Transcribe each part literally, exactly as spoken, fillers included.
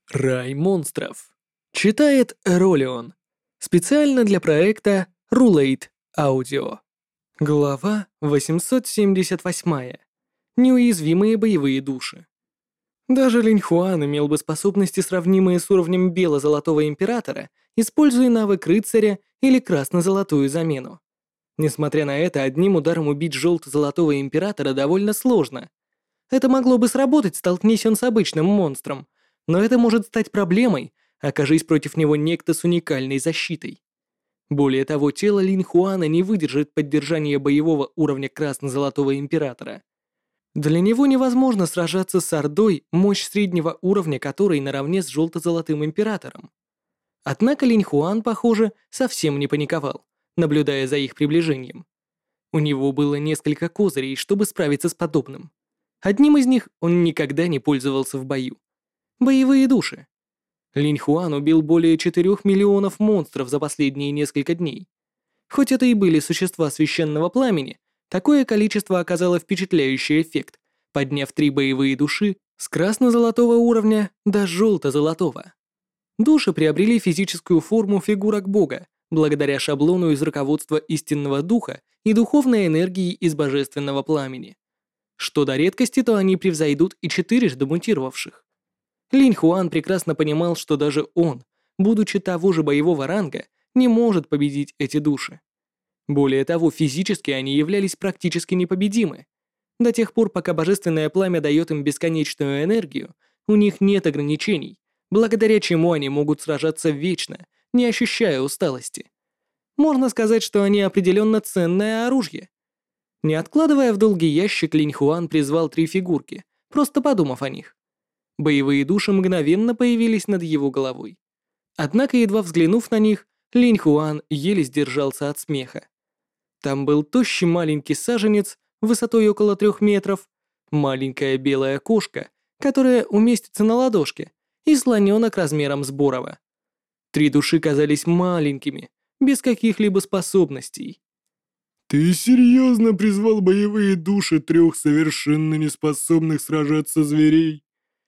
Рай монстров. Читает Ролион. Специально для проекта Rulate Audio. Глава восемьсот семьдесят восемь. Неуязвимые боевые души. Даже Линь Хуан имел бы способности, сравнимые с уровнем бело-золотого императора, используя навык рыцаря или красно-золотую замену. Несмотря на это, одним ударом убить желто-золотого императора довольно сложно. Это могло бы сработать, столкнись он с обычным монстром, но это может стать проблемой, окажись против него некто с уникальной защитой. Более того, тело Линь Хуана не выдержит поддержания боевого уровня красно-золотого императора. Для него невозможно сражаться с Ордой, мощь среднего уровня которой наравне с желто-золотым императором. Однако Линь Хуан, похоже, совсем не паниковал, наблюдая за их приближением. У него было несколько козырей, чтобы справиться с подобным. Одним из них он никогда не пользовался в бою. Боевые души. Линь Хуан убил более четырёх миллионов монстров за последние несколько дней. Хоть это и были существа священного пламени, такое количество оказало впечатляющий эффект, подняв три боевые души с красно-золотого уровня до желто-золотого. Души приобрели физическую форму фигурок бога, благодаря шаблону из руководства истинного духа и духовной энергии из божественного пламени. Что до редкости, то они превзойдут и четырежды мутировавших. Линь Хуан прекрасно понимал, что даже он, будучи того же боевого ранга, не может победить эти души. Более того, физически они являлись практически непобедимы. До тех пор, пока божественное пламя дает им бесконечную энергию, у них нет ограничений, благодаря чему они могут сражаться вечно, не ощущая усталости. Можно сказать, что они определенно ценное оружие. Не откладывая в долгий ящик, Линь Хуан призвал три фигурки, просто подумав о них. Боевые души мгновенно появились над его головой. Однако, едва взглянув на них, Линь Хуан еле сдержался от смеха. Там был тощий маленький саженец высотой около трех метров, маленькая белая кошка, которая уместится на ладошке, и слоненок размером с Борова. Три души казались маленькими, без каких-либо способностей. «Ты серьезно призвал боевые души трех совершенно неспособных сражаться зверей?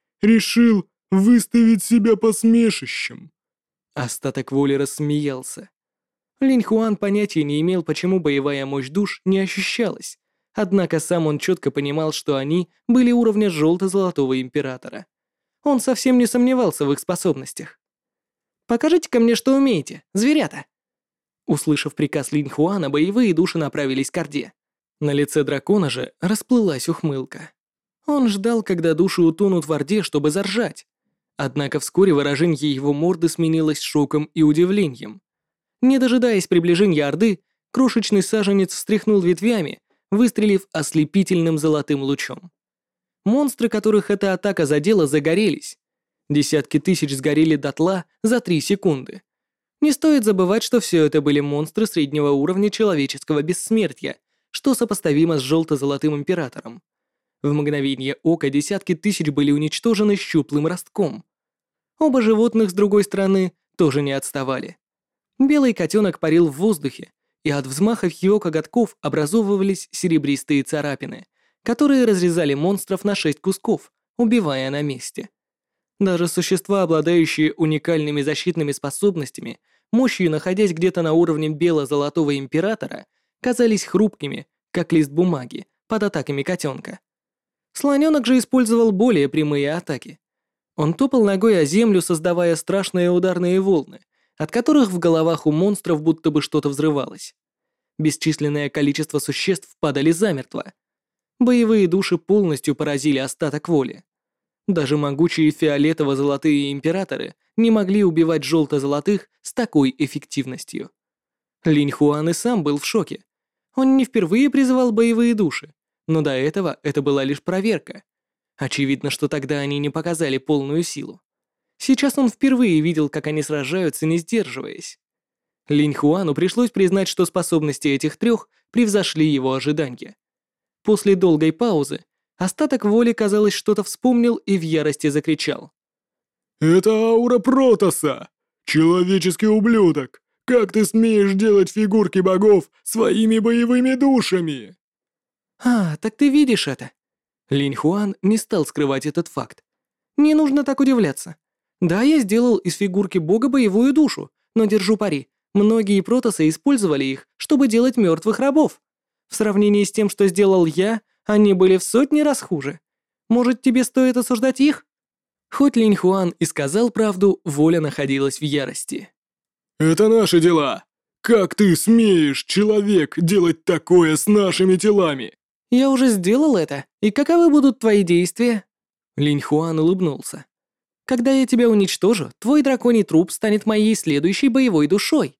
Решил выставить себя посмешищем?» Остаток воли рассмеялся. Линь Хуан понятия не имел, почему боевая мощь душ не ощущалась, однако сам он четко понимал, что они были уровня желто-золотого императора. Он совсем не сомневался в их способностях. «Покажите-ка мне, что умеете, зверята!» Услышав приказ Линь Хуана, боевые души направились к Орде. На лице дракона же расплылась ухмылка. Он ждал, когда души утонут в Орде, чтобы заржать. Однако вскоре выражение его морды сменилось шоком и удивлением. Не дожидаясь приближения Орды, крошечный саженец встряхнул ветвями, выстрелив ослепительным золотым лучом. Монстры, которых эта атака задела, загорелись. Десятки тысяч сгорели дотла за три секунды. Не стоит забывать, что все это были монстры среднего уровня человеческого бессмертия, что сопоставимо с желто-золотым императором. В мгновение ока десятки тысяч были уничтожены щуплым ростком. Оба животных, с другой стороны, тоже не отставали. Белый котенок парил в воздухе, и от взмахов его коготков образовывались серебристые царапины, которые разрезали монстров на шесть кусков, убивая на месте. Даже существа, обладающие уникальными защитными способностями, мощью находясь где-то на уровне бело-золотого императора, казались хрупкими, как лист бумаги, под атаками котенка. Слоненок же использовал более прямые атаки. Он топал ногой о землю, создавая страшные ударные волны, от которых в головах у монстров будто бы что-то взрывалось. Бесчисленное количество существ падали замертво. Боевые души полностью поразили остаток воли. Даже могучие фиолетово-золотые императоры не могли убивать желто-золотых с такой эффективностью. Линь Хуан и сам был в шоке. Он не впервые призывал боевые души, но до этого это была лишь проверка. Очевидно, что тогда они не показали полную силу. Сейчас он впервые видел, как они сражаются, не сдерживаясь. Линь Хуану пришлось признать, что способности этих трех превзошли его ожидания. После долгой паузы остаток воли, казалось, что-то вспомнил и в ярости закричал. «Это аура Протоса! Человеческий ублюдок! Как ты смеешь делать фигурки богов своими боевыми душами?» «А, так ты видишь это?» Линь Хуан не стал скрывать этот факт. «Не нужно так удивляться. Да, я сделал из фигурки бога боевую душу, но держу пари. Многие протосы использовали их, чтобы делать мертвых рабов. В сравнении с тем, что сделал я, они были в сотни раз хуже. Может, тебе стоит осуждать их? Хоть Линь Хуан и сказал правду, воля находилась в ярости. Это наши дела. Как ты смеешь, человек, делать такое с нашими телами? Я уже сделал это, и каковы будут твои действия? Линь Хуан улыбнулся. Когда я тебя уничтожу, твой драконий труп станет моей следующей боевой душой.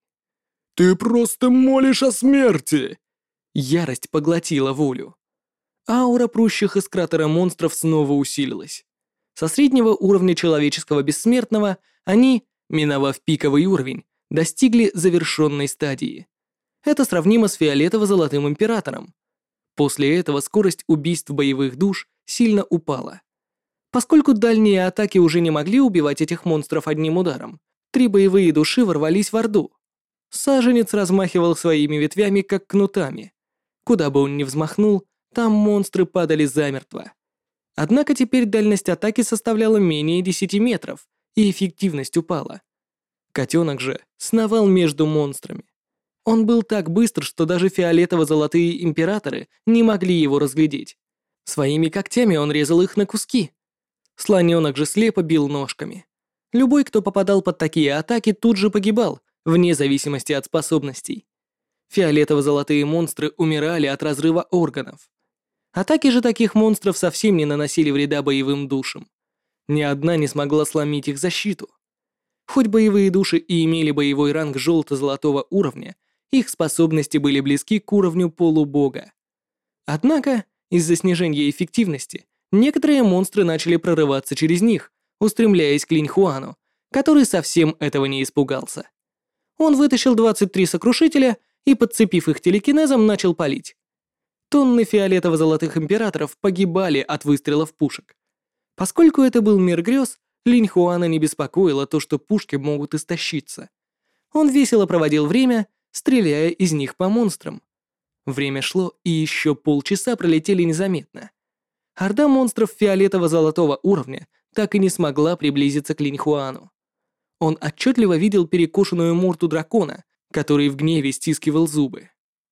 Ты просто молишь о смерти. Ярость поглотила волю. Аура прущих из кратера монстров снова усилилась. Со среднего уровня человеческого бессмертного они, миновав пиковый уровень, достигли завершенной стадии. Это сравнимо с фиолетово-золотым императором. После этого скорость убийств боевых душ сильно упала. Поскольку дальние атаки уже не могли убивать этих монстров одним ударом, три боевые души ворвались в Орду. Саженец размахивал своими ветвями, как кнутами. Куда бы он ни взмахнул, там монстры падали замертво. Однако теперь дальность атаки составляла менее десяти метров, и эффективность упала. Котенок же сновал между монстрами. Он был так быстр, что даже фиолетово-золотые императоры не могли его разглядеть. Своими когтями он резал их на куски. Слоненок же слепо бил ножками. Любой, кто попадал под такие атаки, тут же погибал, вне зависимости от способностей. Фиолетово-золотые монстры умирали от разрыва органов. Атаки же таких монстров совсем не наносили вреда боевым душам. Ни одна не смогла сломить их защиту. Хоть боевые души и имели боевой ранг желто-золотого уровня, их способности были близки к уровню полубога. Однако, из-за снижения эффективности, некоторые монстры начали прорываться через них, устремляясь к Линь Хуану, который совсем этого не испугался. Он вытащил двадцать три сокрушителя и, подцепив их телекинезом, начал палить. Тонны фиолетово-золотых императоров погибали от выстрелов пушек. Поскольку это был мир грез, Линь Хуана не беспокоило то, что пушки могут истощиться. Он весело проводил время, стреляя из них по монстрам. Время шло, и еще полчаса пролетели незаметно. Орда монстров фиолетово-золотого уровня так и не смогла приблизиться к Линь Хуану. Он отчетливо видел перекошенную морду дракона, который в гневе стискивал зубы.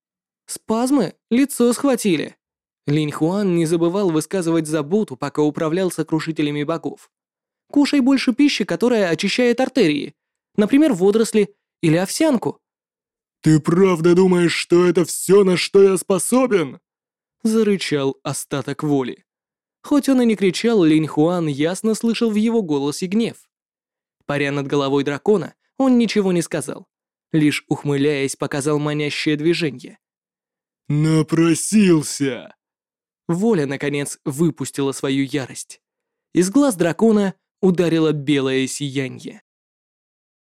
Спазмы лицо схватили. Линь Хуан не забывал высказывать заботу, пока управлял сокрушителями богов. Кушай больше пищи, которая очищает артерии, например, водоросли или овсянку. Ты правда думаешь, что это все, на что я способен? Зарычал остаток воли. Хоть он и не кричал, Линь Хуан ясно слышал в его голосе гнев. Паря над головой дракона, он ничего не сказал, лишь ухмыляясь, показал манящее движение. Напросился. Воля, наконец, выпустила свою ярость. Из глаз дракона ударило белое сиянье.